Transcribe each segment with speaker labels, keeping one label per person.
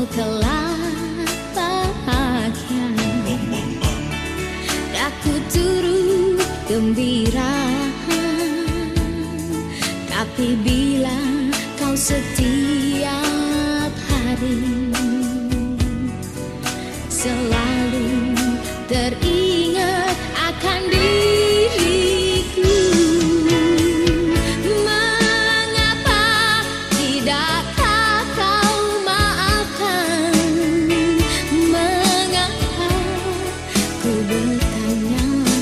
Speaker 1: telah bahagia. Aku turut gembira, tapi bila kau setiap hari selalu teringat akan diriku, mengapa tidakkah kau maafkan? Mengapa ku bertanya?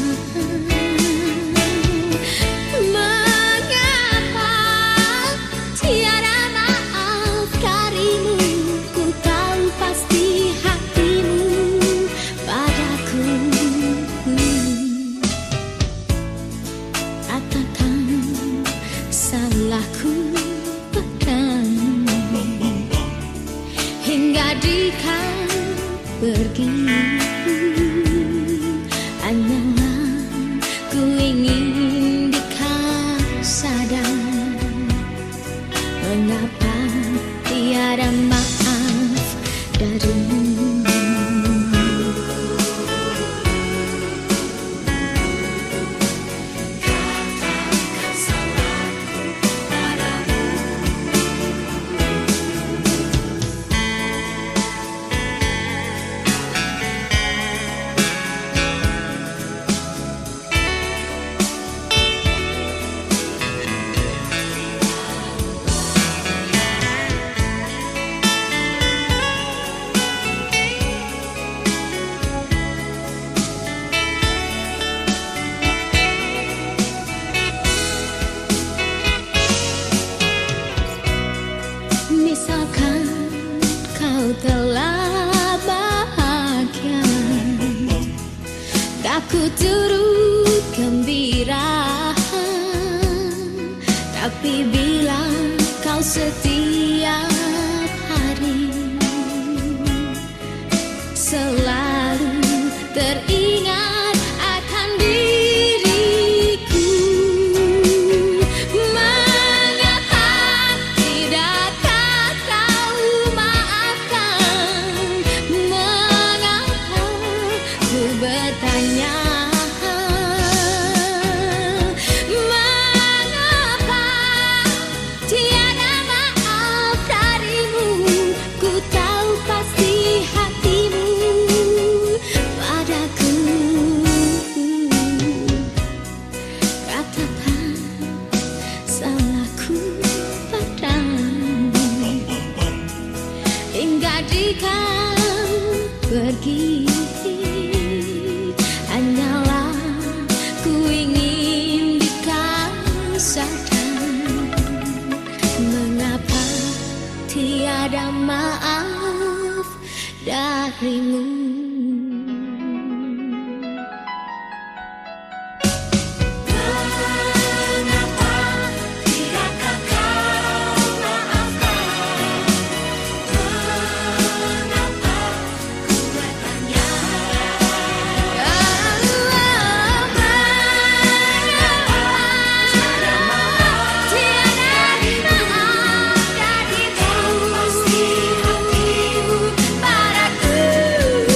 Speaker 1: Mengapa tiada maaf darimu? Ku tahu pasti hatimu padaku. Katakan salahku padamu hingga di kau pergi. Hanyalah ku ingin di kau sadar, mengapa tiada maaf darimu. Misalkan kau telah bahagia, aku turut gembira, tapi bila kau setiap hari selalu teringat akan diriku, mengapa tidakkah kau maafkan? Mengapa ku bertanya? Mengapa tiada maaf darimu? Ku tahu pasti hatimu padaku. Katakan salahku padamu hingga di kau pergi. Hanyalah ku ingin di kau sadar, mengapa tiada maaf darimu. Padaku.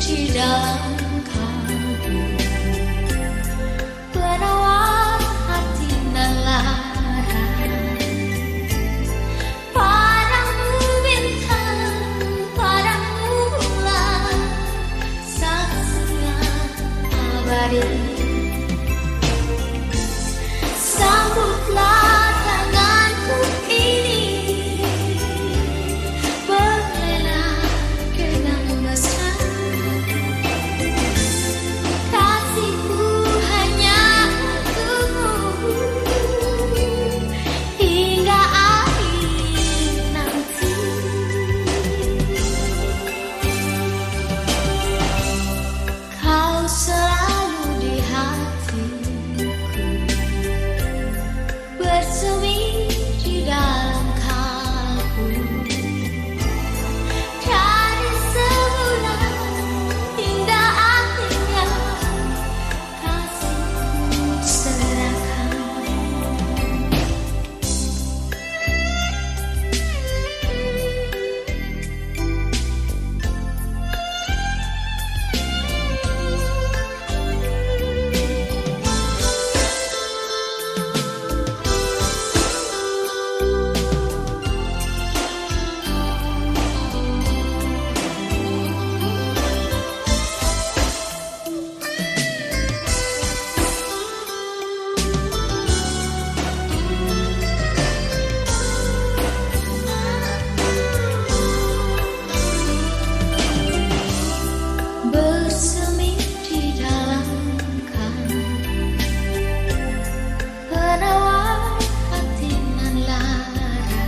Speaker 1: di dalam kalbu, perawat hati nan lara. Padamu bintang, padamu bulan, saksian abadi. Sambutlah tanganku ini, berlelah dengan mesra. Kasihku hanya untukmu hingga akhir nanti. Kau selalu di hatiku, bersemi di dalam kalbu. Dari semula hingga akhirnya kasihku serahkan. Bersemi di dalam kalbu, perawat hati nan lara.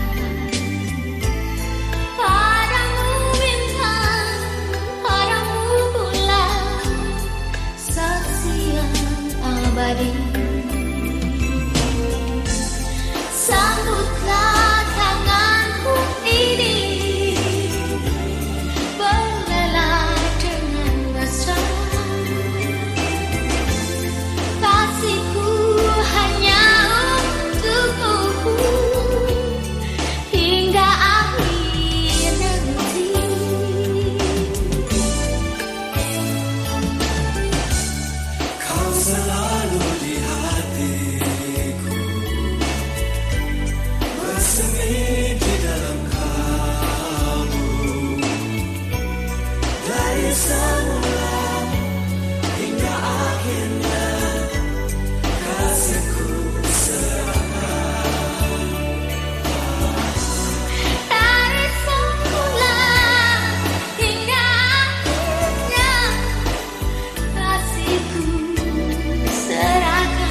Speaker 1: Padamu bintang, padamu bulan, saksi yang abadi. Sambutlah tanganku ini, berlelah dengan mesra. Kasihku hanya untukmu hingga akhir nanti.
Speaker 2: Kau selalu di hatiku, bersemi di dalam kalbu. Dari semula hingga akhirnya kasihku serahkan.
Speaker 1: Dari semula hingga akhirnya kasihku serahkan.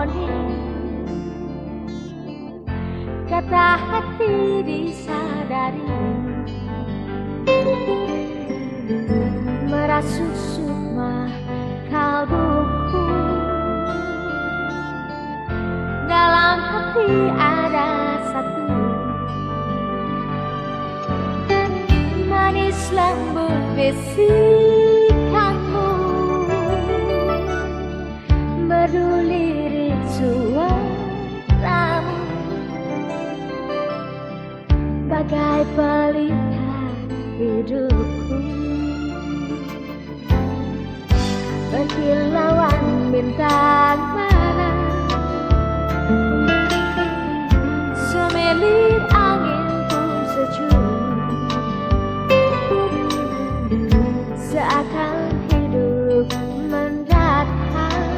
Speaker 1: simfoni kata hati disadari, merasuk sukma kalbuku. Dalam hati ada satu manis lembut bisikanmu, merdu lirik suaramu, bagai pelita hidupku, berkilauan bintang mana, semelir angin pun sejuk, seakan hidup mendatang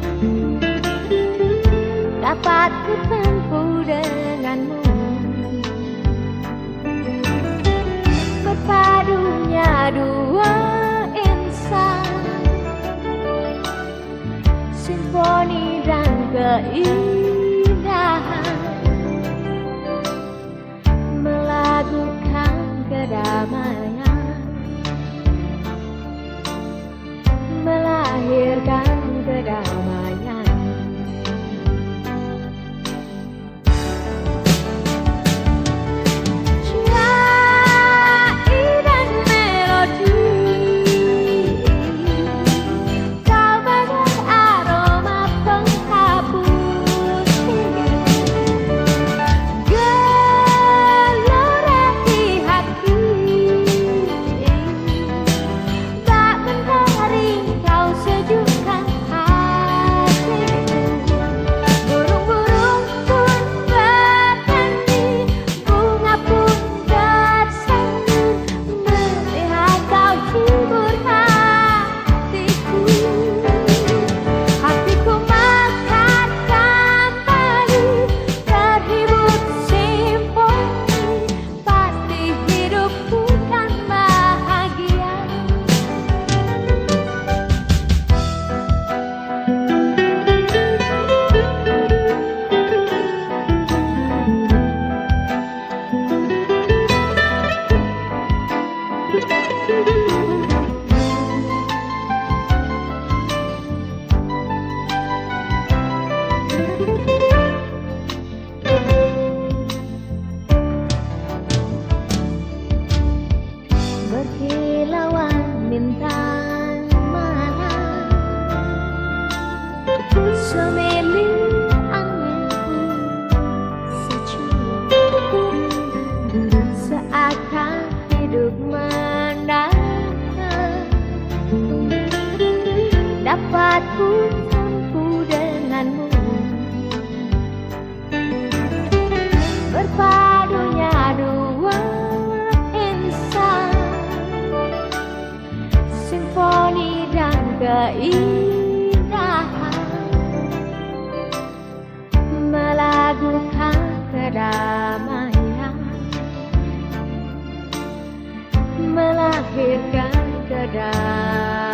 Speaker 1: dapat ku tempuh denganmu. Berpadunya dua insan, simfoni dan keindahan, melakukan kedamaian, melahirkan kedamaian. Berkilauan bintang mana, semelir angin sejuk, seakan hidup mendatang dapat ku tempuh denganmu. Berpadunya dua insan, simfoni dan keindahan, melakukan kedamaian, melahirkan kedamaian.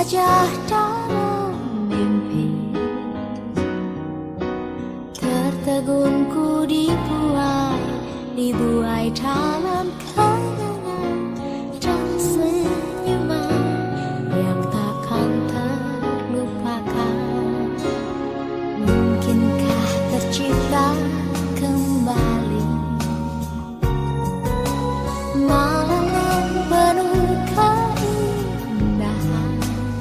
Speaker 1: Wajah dalam mimpi tertegunku dibuai dalam kenangan dan senyuman yang takkan terlupakan. Mungkinkah tercipta kembali malam yang penuh keindahan,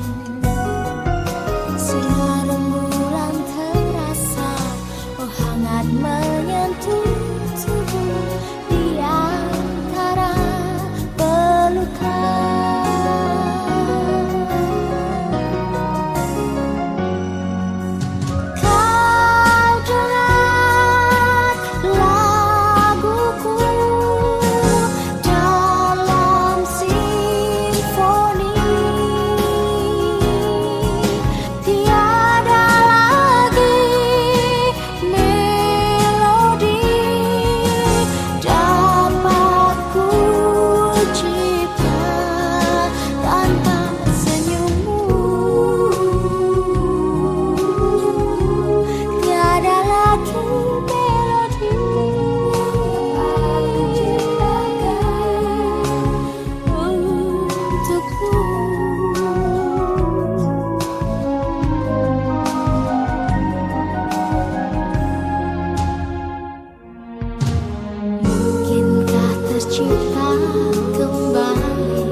Speaker 1: sinar rembulan terasa, oh hangat menyentuh tubuh di antara pelukan. Kau dengar laguku dalam simfoni, tiada lagi melodi dapat ku cipta tanpa senyummu. Tiada lagi melodi aku ciptakan untukmu. Mungkinkah tercipta kembali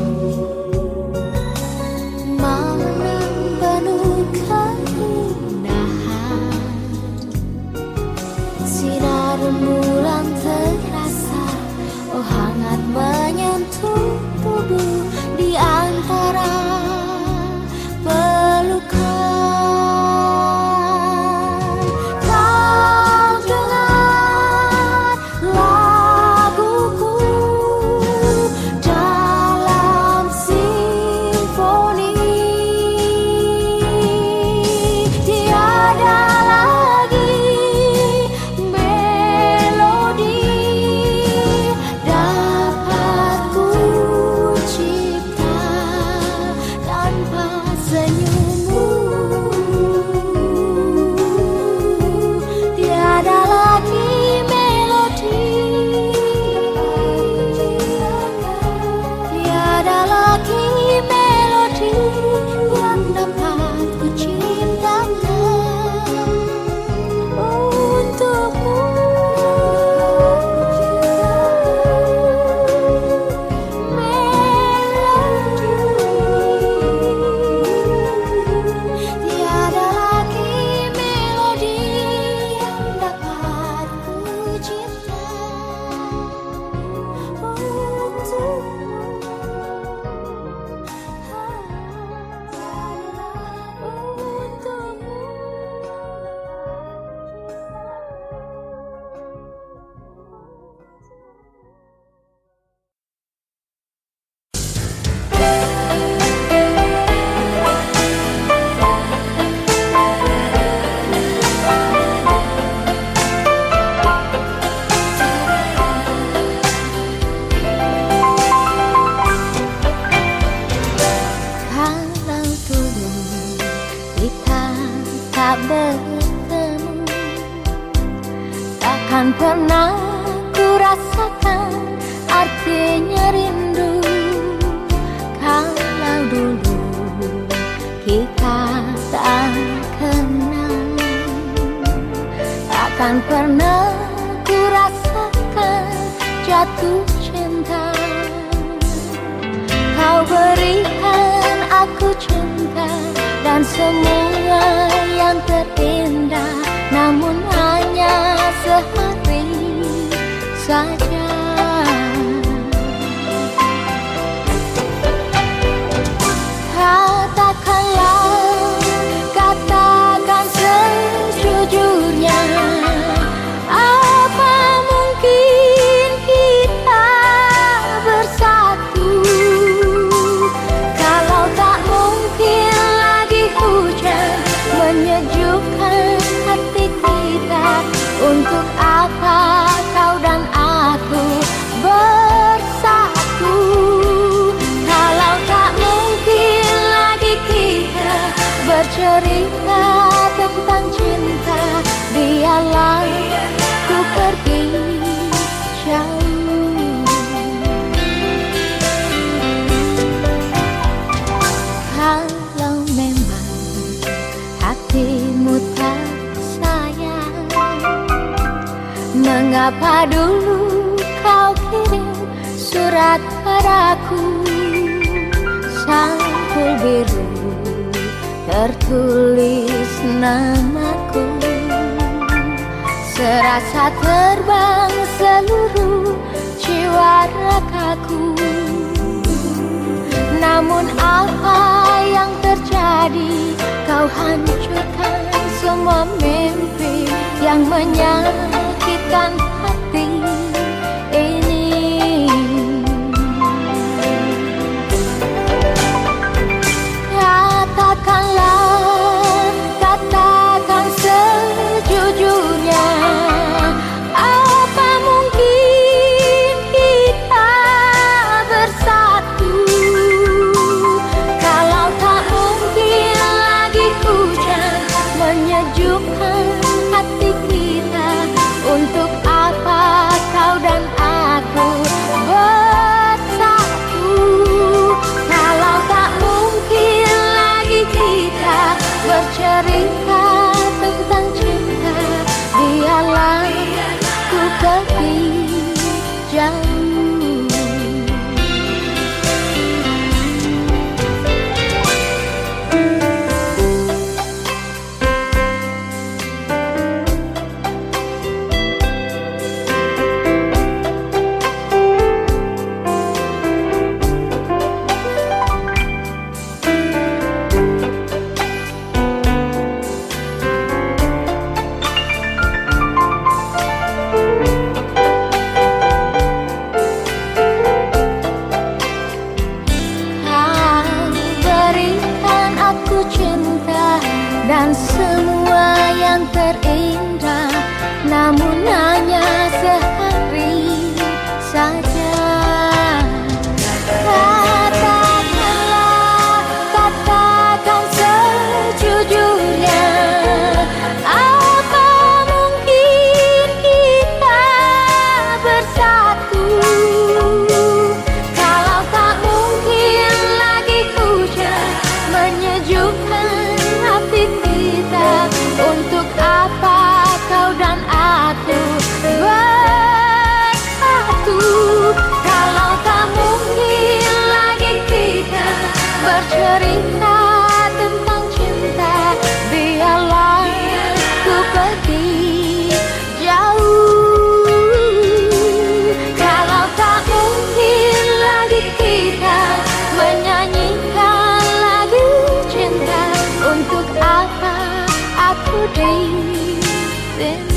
Speaker 1: malam yang penuh keindahan, sinar rembulan terasa, oh hangat menyentuh tubuh di antara pelukan. Kau dengar laguku dalam simfoni, tiada lagi melodi dapat ku cipta tanpa senyummu. Tiada lagi melodi, tiada lagi melodi yang dapat ku ciptakan untukmu. Tiada lagi melodi yang dapat ku cipta kalau dulu kita tak bertemu, takkan pernah ku rasakan artinya rindu. Kalau dulu kita tak kenal, takkan pernah ku rasakan jatuh cinta. Kau berikan aku cinta dan semua yang terindah, namun hanya sehari saja. Katakanlah, katakan sejujurnya, apa mungkin kita bersatu kalau tak mungkin lagi hujan biarlah ku pergi jauh. Kalau memang hatimu tak sayang, mengapa dulu kau kirim surat padaku? Sampul biru tertulis namaku, serasa terbang seluruh jiwa ragaku. Namun apa yang terjadi? Kau hancurkan semua mimpi yang menyakitkan hati ini. Katakan sejujurnya, apa mungkin kita bersatu? Kalau tak mungkin lagi hujan menyejukkan hati kita, untuk apa kau dan aku bersatu? Kalau tak mungkin lagi kita bercerita tentang cinta, biarlah ku pergi jauh. Dan semua yang terindah, namun hanya sehari saja. Katakan sejujurnya, apa mungkin kita bersatu? Kalau tak mungkin lagi hujan menyejukkan hati kita, untuk apa kau dan aku bersatu? Kalau tak mungkin lagi kita bercerita tentang cinta, biarlah ku pergi jauh. Kalau tak mungkin lagi kita menyanyikan lagu cinta, untuk apa aku di sini?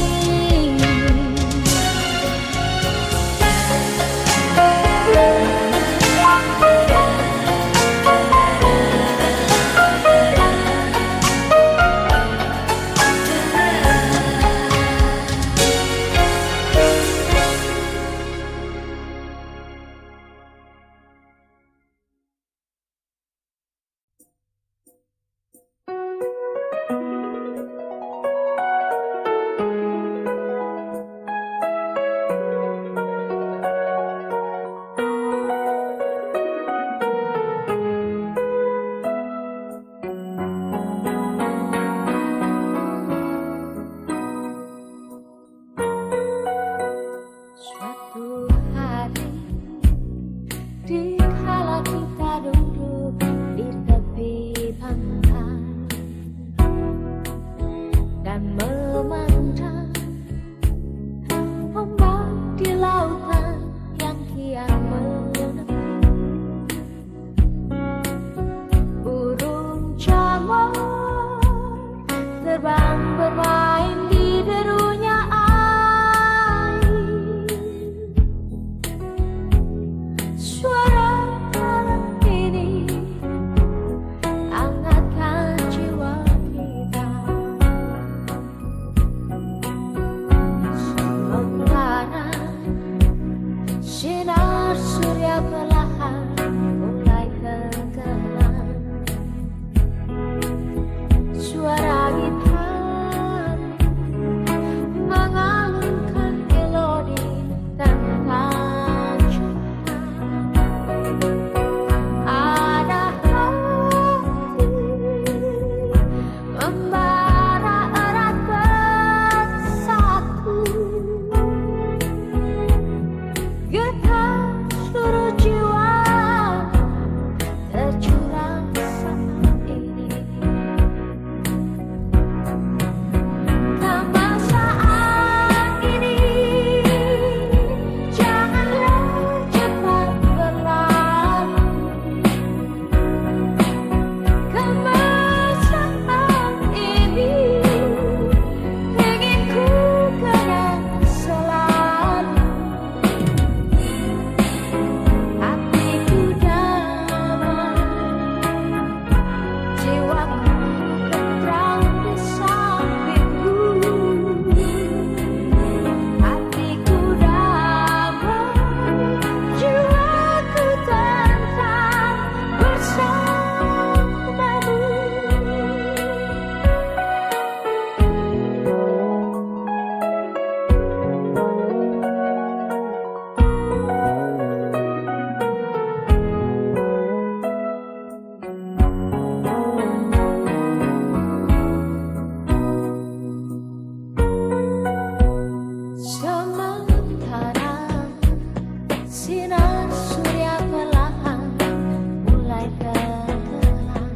Speaker 1: surya perlahan mulai terang.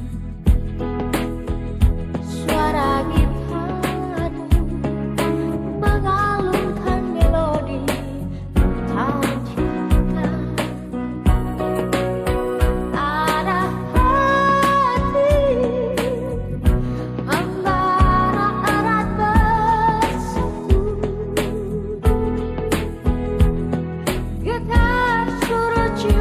Speaker 1: Suara gitarmu mengalunkan melodi tentang cinta. Ada hati membara erat bersatu. Getar suara cinta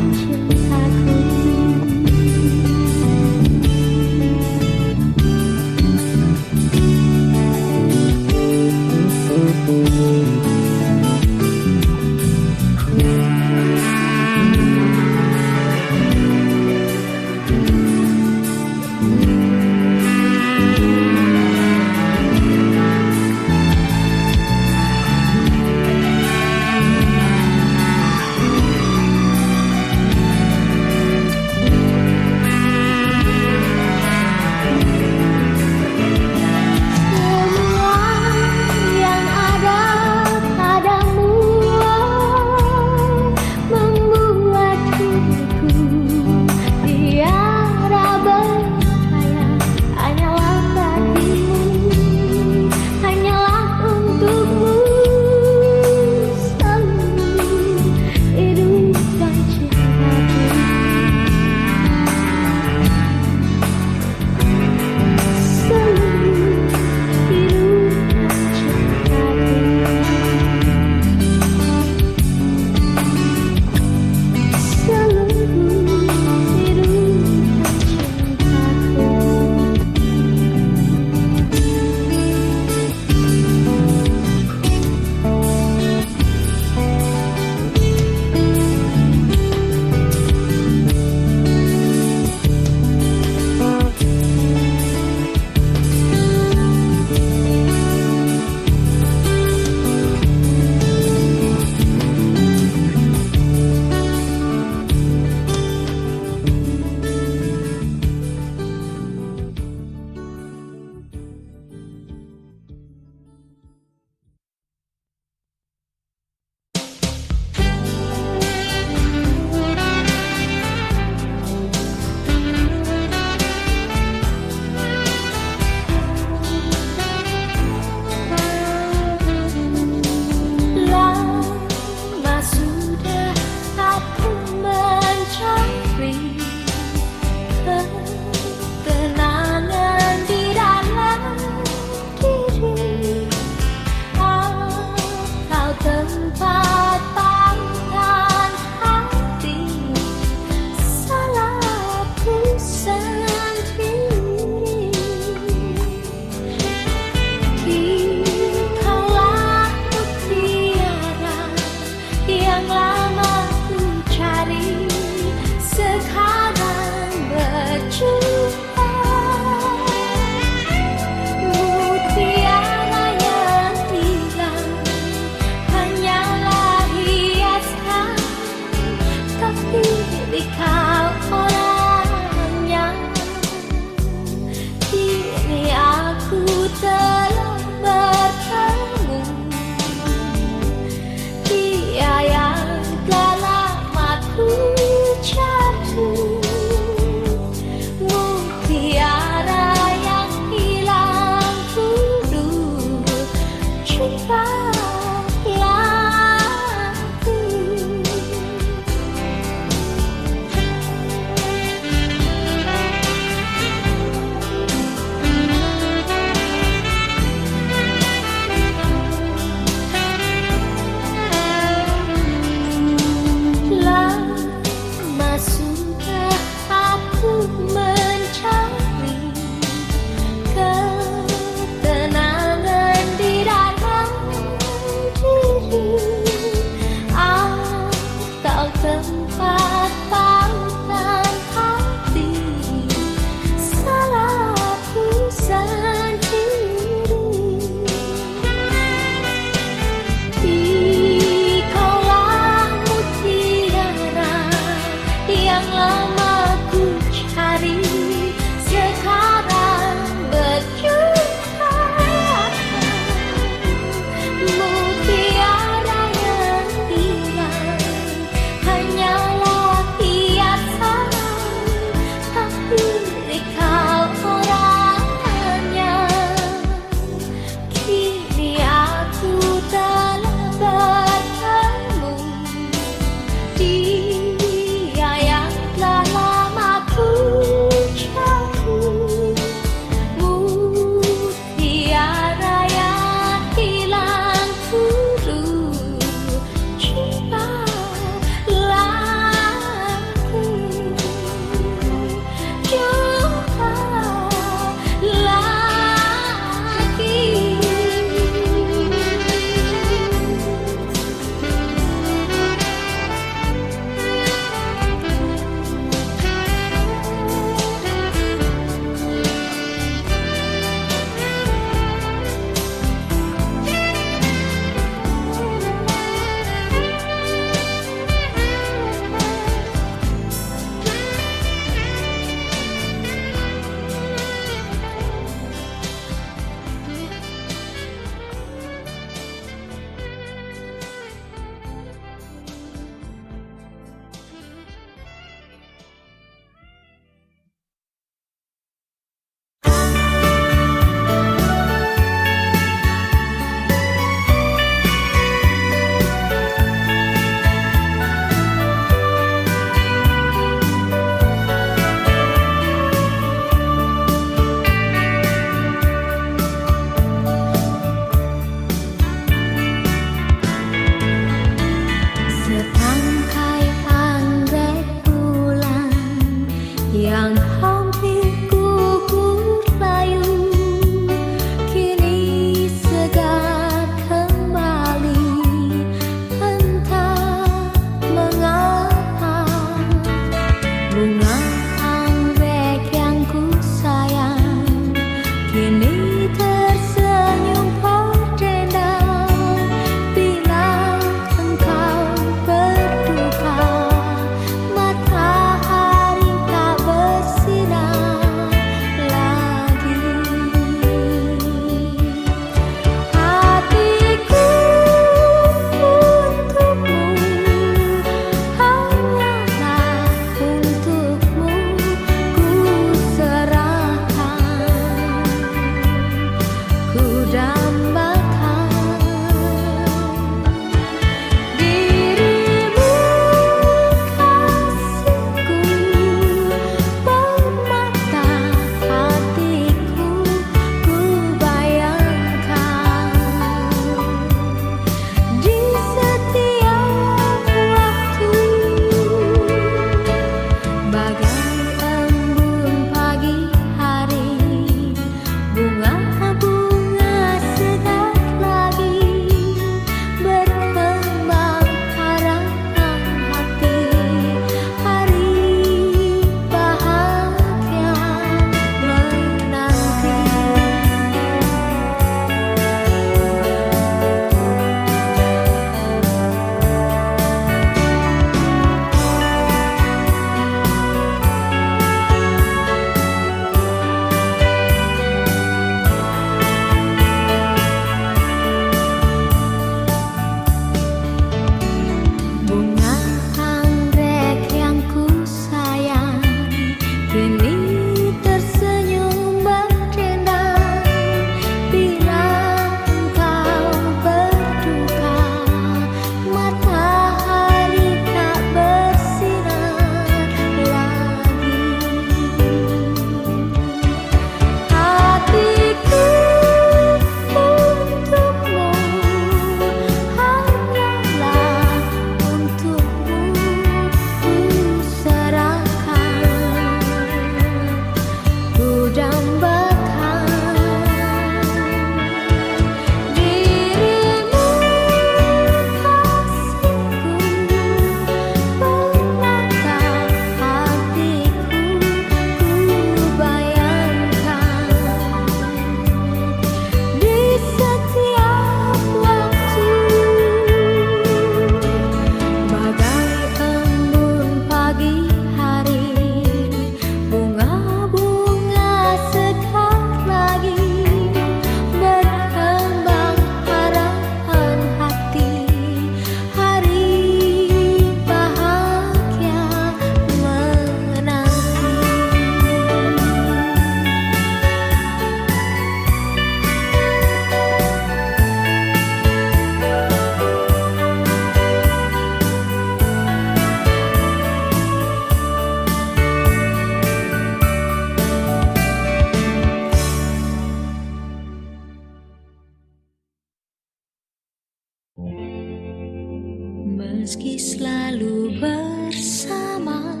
Speaker 1: meski selalu bersama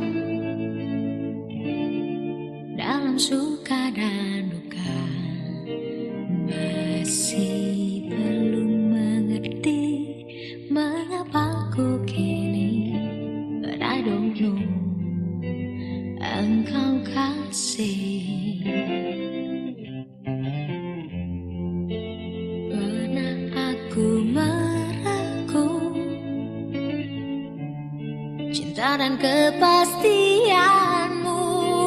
Speaker 1: dalam suka dan duka, masih belum mengerti mengapa ku kini, but I don't know engkau kasih. Pernah aku meragu cinta dan kepastianmu,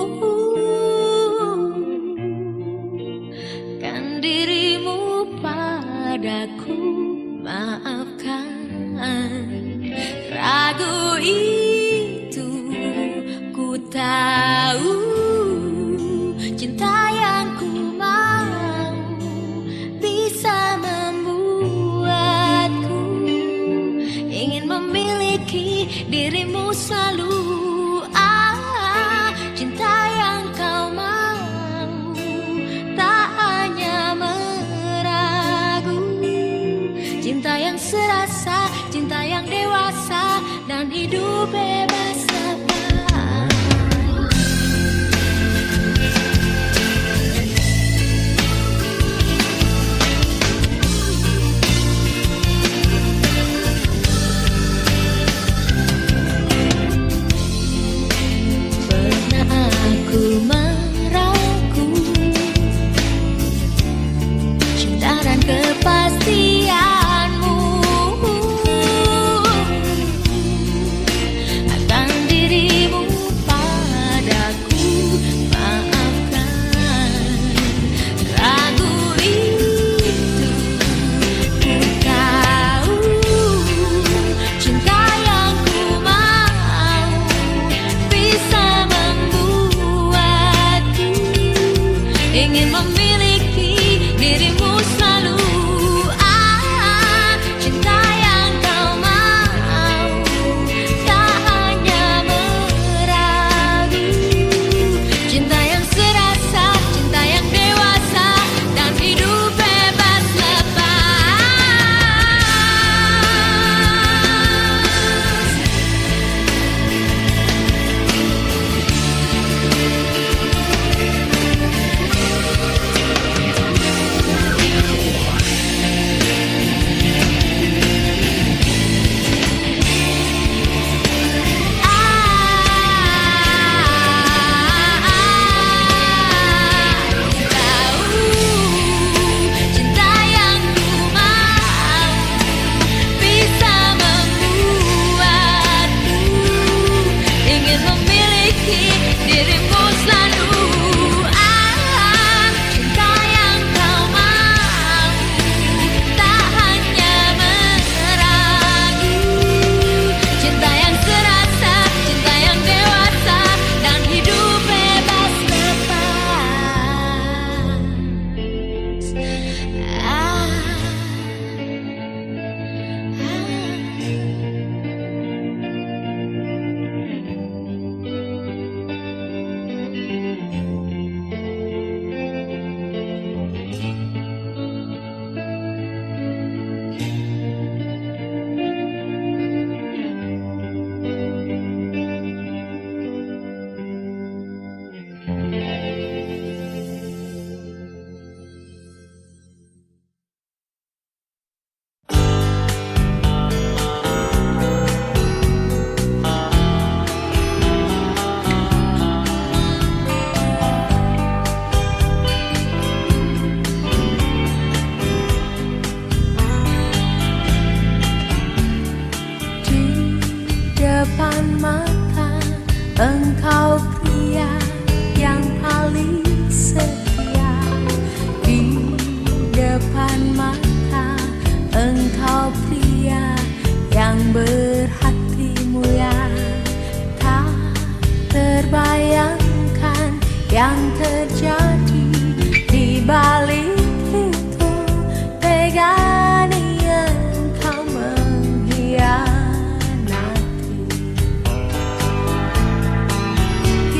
Speaker 1: kan dirimu padaku, maafkan ragu itu. Ku tahu cinta yang ku mau bisa membuatku ingin memiliki dirimu selalu. Cinta yang kau mau tak hanya meragu, cinta yang serasa, cinta yang dewasa dan hidup bebas lepas. Aku meragu cinta dan kepastianmu, akan dirimu padaku, maafkan ragu itu. Ku tahu cinta yang ku mau bisa ingin memiliki dirimu selalu. Cinta yang kau mau tak hanya meragu, cinta yang serasa, cinta yang dewasa dan hidup bebas depan mata, engkau pria yang paling setia. Di depan mata, engkau pria yang berhati mulia. Tak terbayangkan yang terjadi di balik itu, teganya engkau menghianati.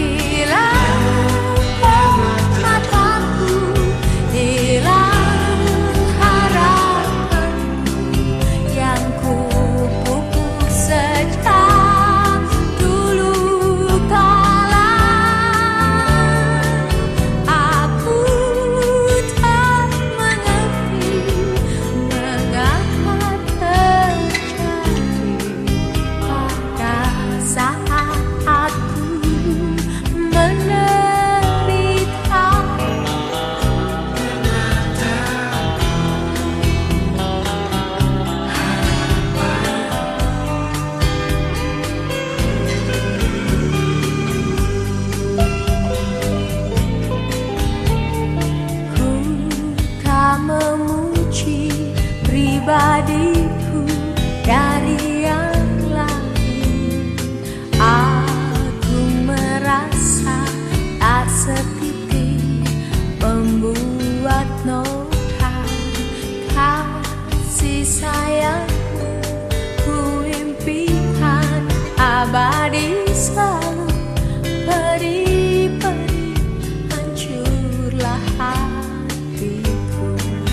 Speaker 1: sayangku, ku impikan abadi selalu. Peri-peri hancurlah hatiku.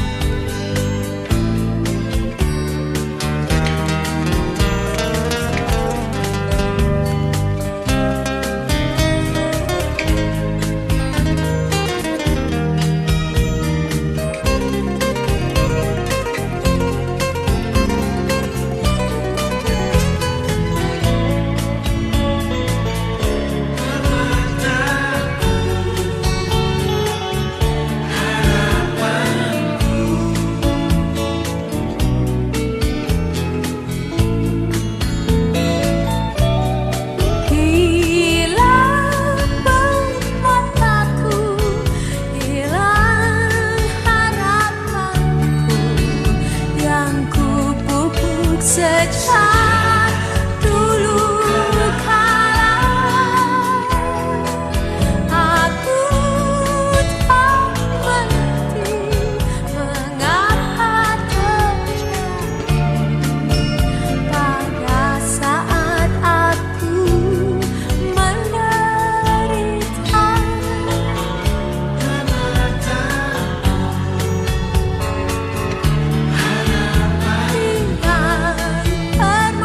Speaker 1: Sejak dulu kala aku tak mengerti mengapa terjadi pada saat aku menderita. Dengan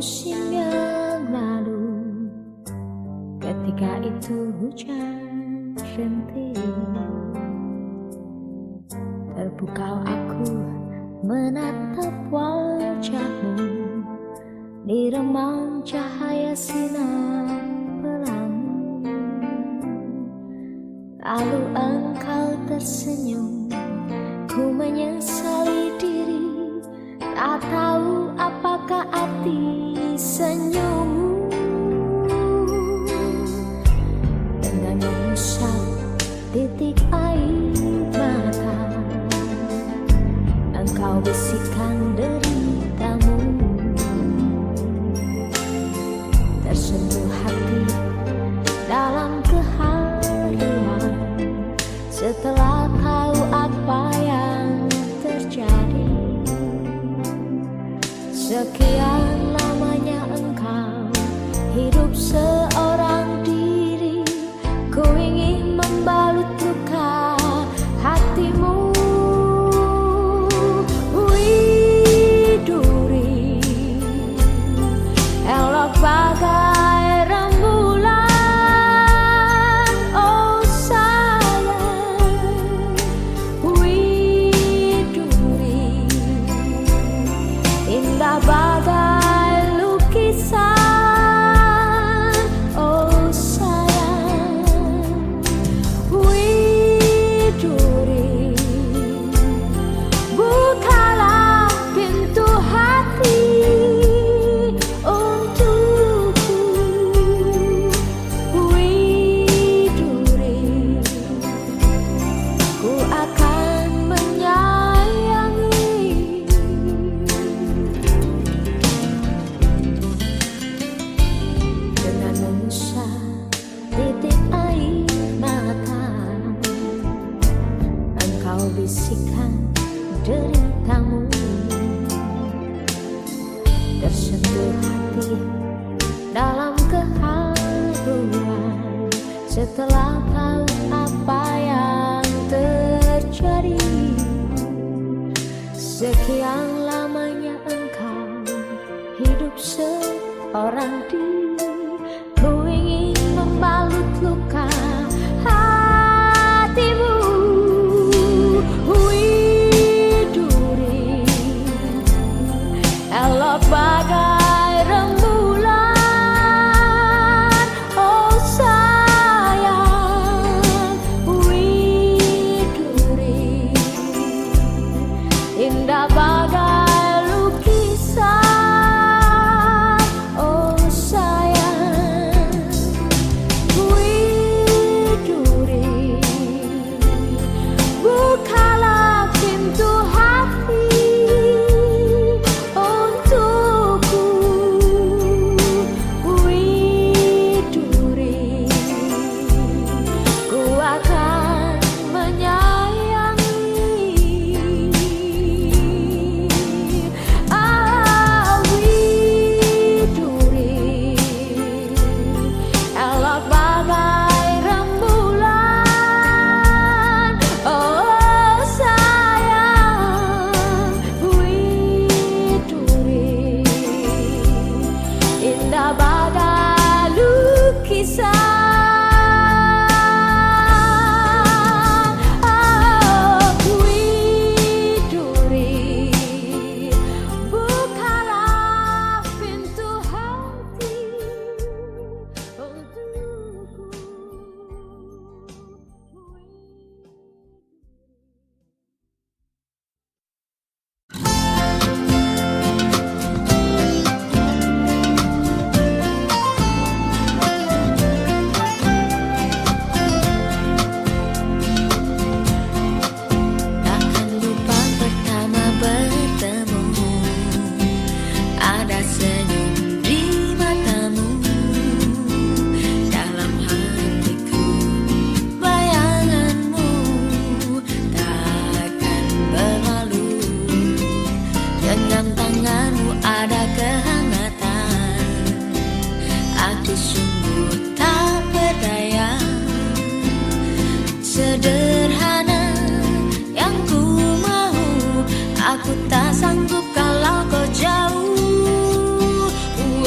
Speaker 1: musim yang lalu, ketika itu hujan rintik, terpukau aku menatap wajahmu di remang cahaya sinar pelangi. Lalu engkau tersenyum, ku menyesali diri, tak tahu apakah arti senyummu. Dengan mengusap titik air mata, engkau bisikkan deritamu, tersentuh hati dalam keharuan setelah tahu apa yang terjadi. Sekian lamanya engkau hidup seorang diri, ku ingin membalut luka hatimu. Widuri, elok bagai rembulan, oh sayang. Widuri, indah bagai lukisan, oh sayang. Widuri, bukalah pintu hati untukku. Widuri, ku akan menyayangi. Dengan mengusap titik air mata, engkau bisikkan deritamu, tersentuh hati dalam keharuan setelah tahu apa yang terjadi. Sekian lamanya engkau hidup seorang diri, ku ingin membalut luka hatimu. Widuri, elok bagai rembulan, oh sayang. Widuri, indah bagai lukisan, oh sayang. Widuri, bukalah pintu hati untukku. Widuri, ku akan menyayangi. Ah, widuri, elok bagai rembulan, oh sayang. Widuri, indah bagai lukisan. Widuri, bukalah pintu hati untukku. Takkan lupa pertama bertemu, ada senyum di matamu. Dalam hatiku bayanganmu takkan berlalu. Genggam tanganmu ada kehangatan, aku sungguh tak berdaya. Sederhana yang ku mau, aku tak sanggup kalau kau jauh.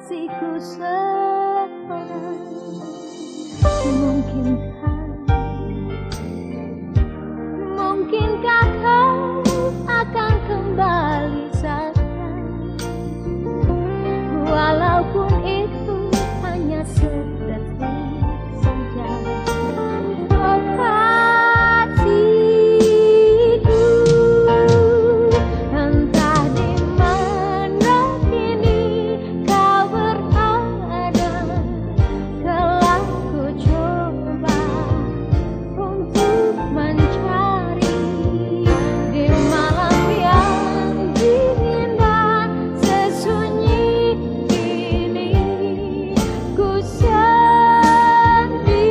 Speaker 1: kasihku seorang. Mungkinkah kau akan kembali sayang, walaupun itu hanya sedetik saja. Oh kasihku, entah di mana kini kau berada, telah ku coba untuk mencari di malam yang dingin dan sesunyi ini. Ku sendiri.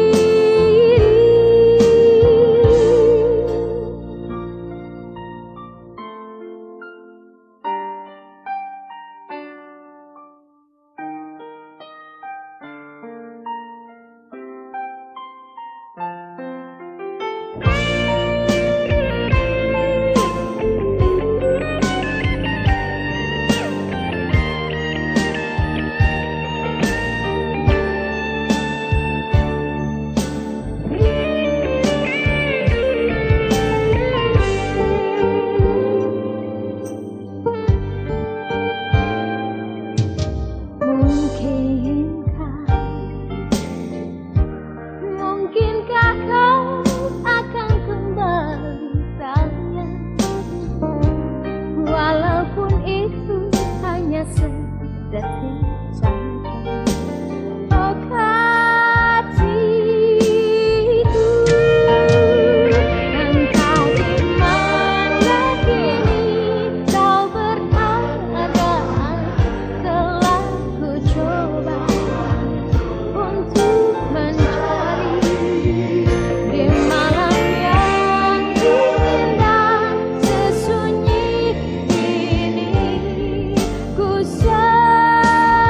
Speaker 1: Mungkinkah kau akan kembali sayang, walaupun itu hanya sedetik saja. Oh kasihku, entah di mana kini kau berada, telah ku coba untuk mencari di malam yang dingin dan sesunyi ini. Ku sendiri.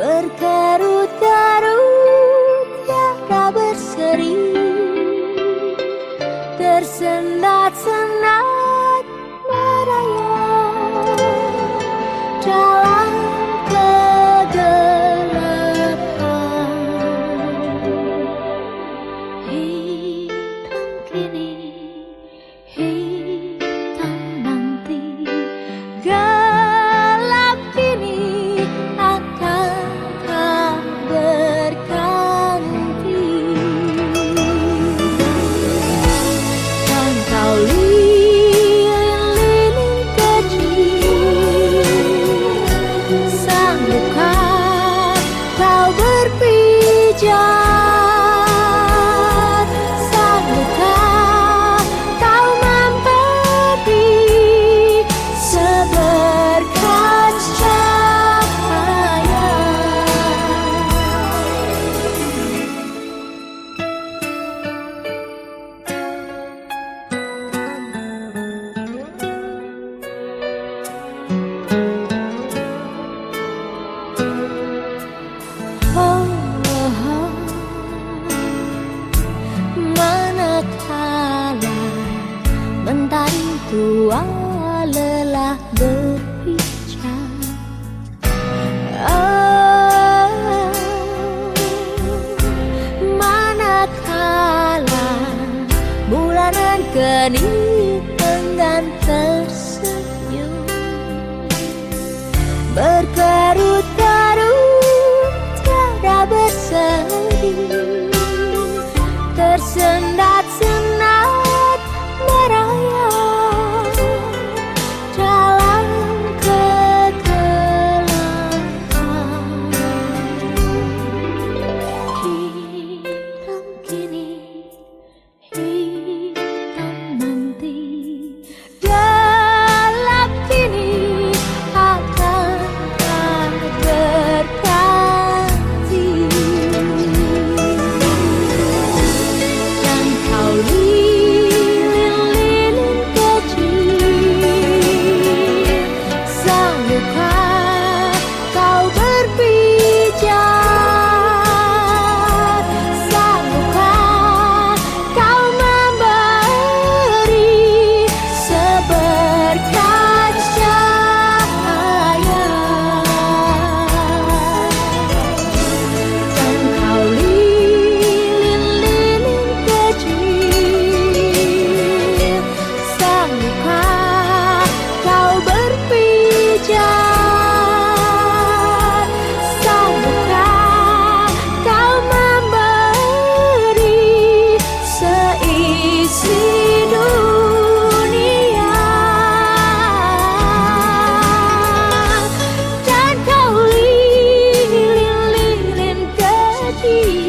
Speaker 1: berkerut-kerut tiada berseri, tersendat-sendat merayap dalam kegelapan. Hitam kini, hitam nanti, gelap kini akan tak berganti. Dan kau lilin-lilin kecil, sanggupkah kau berpijak? Sanggupkah kau memberi seberkas cahaya? Oh, manakala mentari tua lelah berbicara, manakala bulanan kening enggan tersenyum, berkerut-kerut tiada berseri, tersendat-sendat merayap dalam kegelapan. Hitam kini, hitam nanti, gelap kini akan tak berganti. Dan kau lilin-lilin kecil, sanggupkah kau berpijak? Sanggupkah kau memberi seberkas cahaya? Dan kau lilin-lilin kecil, sanggupkah kau berpijak? Sanggupkah kau memberi seisi dunia? Dan kau lilin-lilin kecil,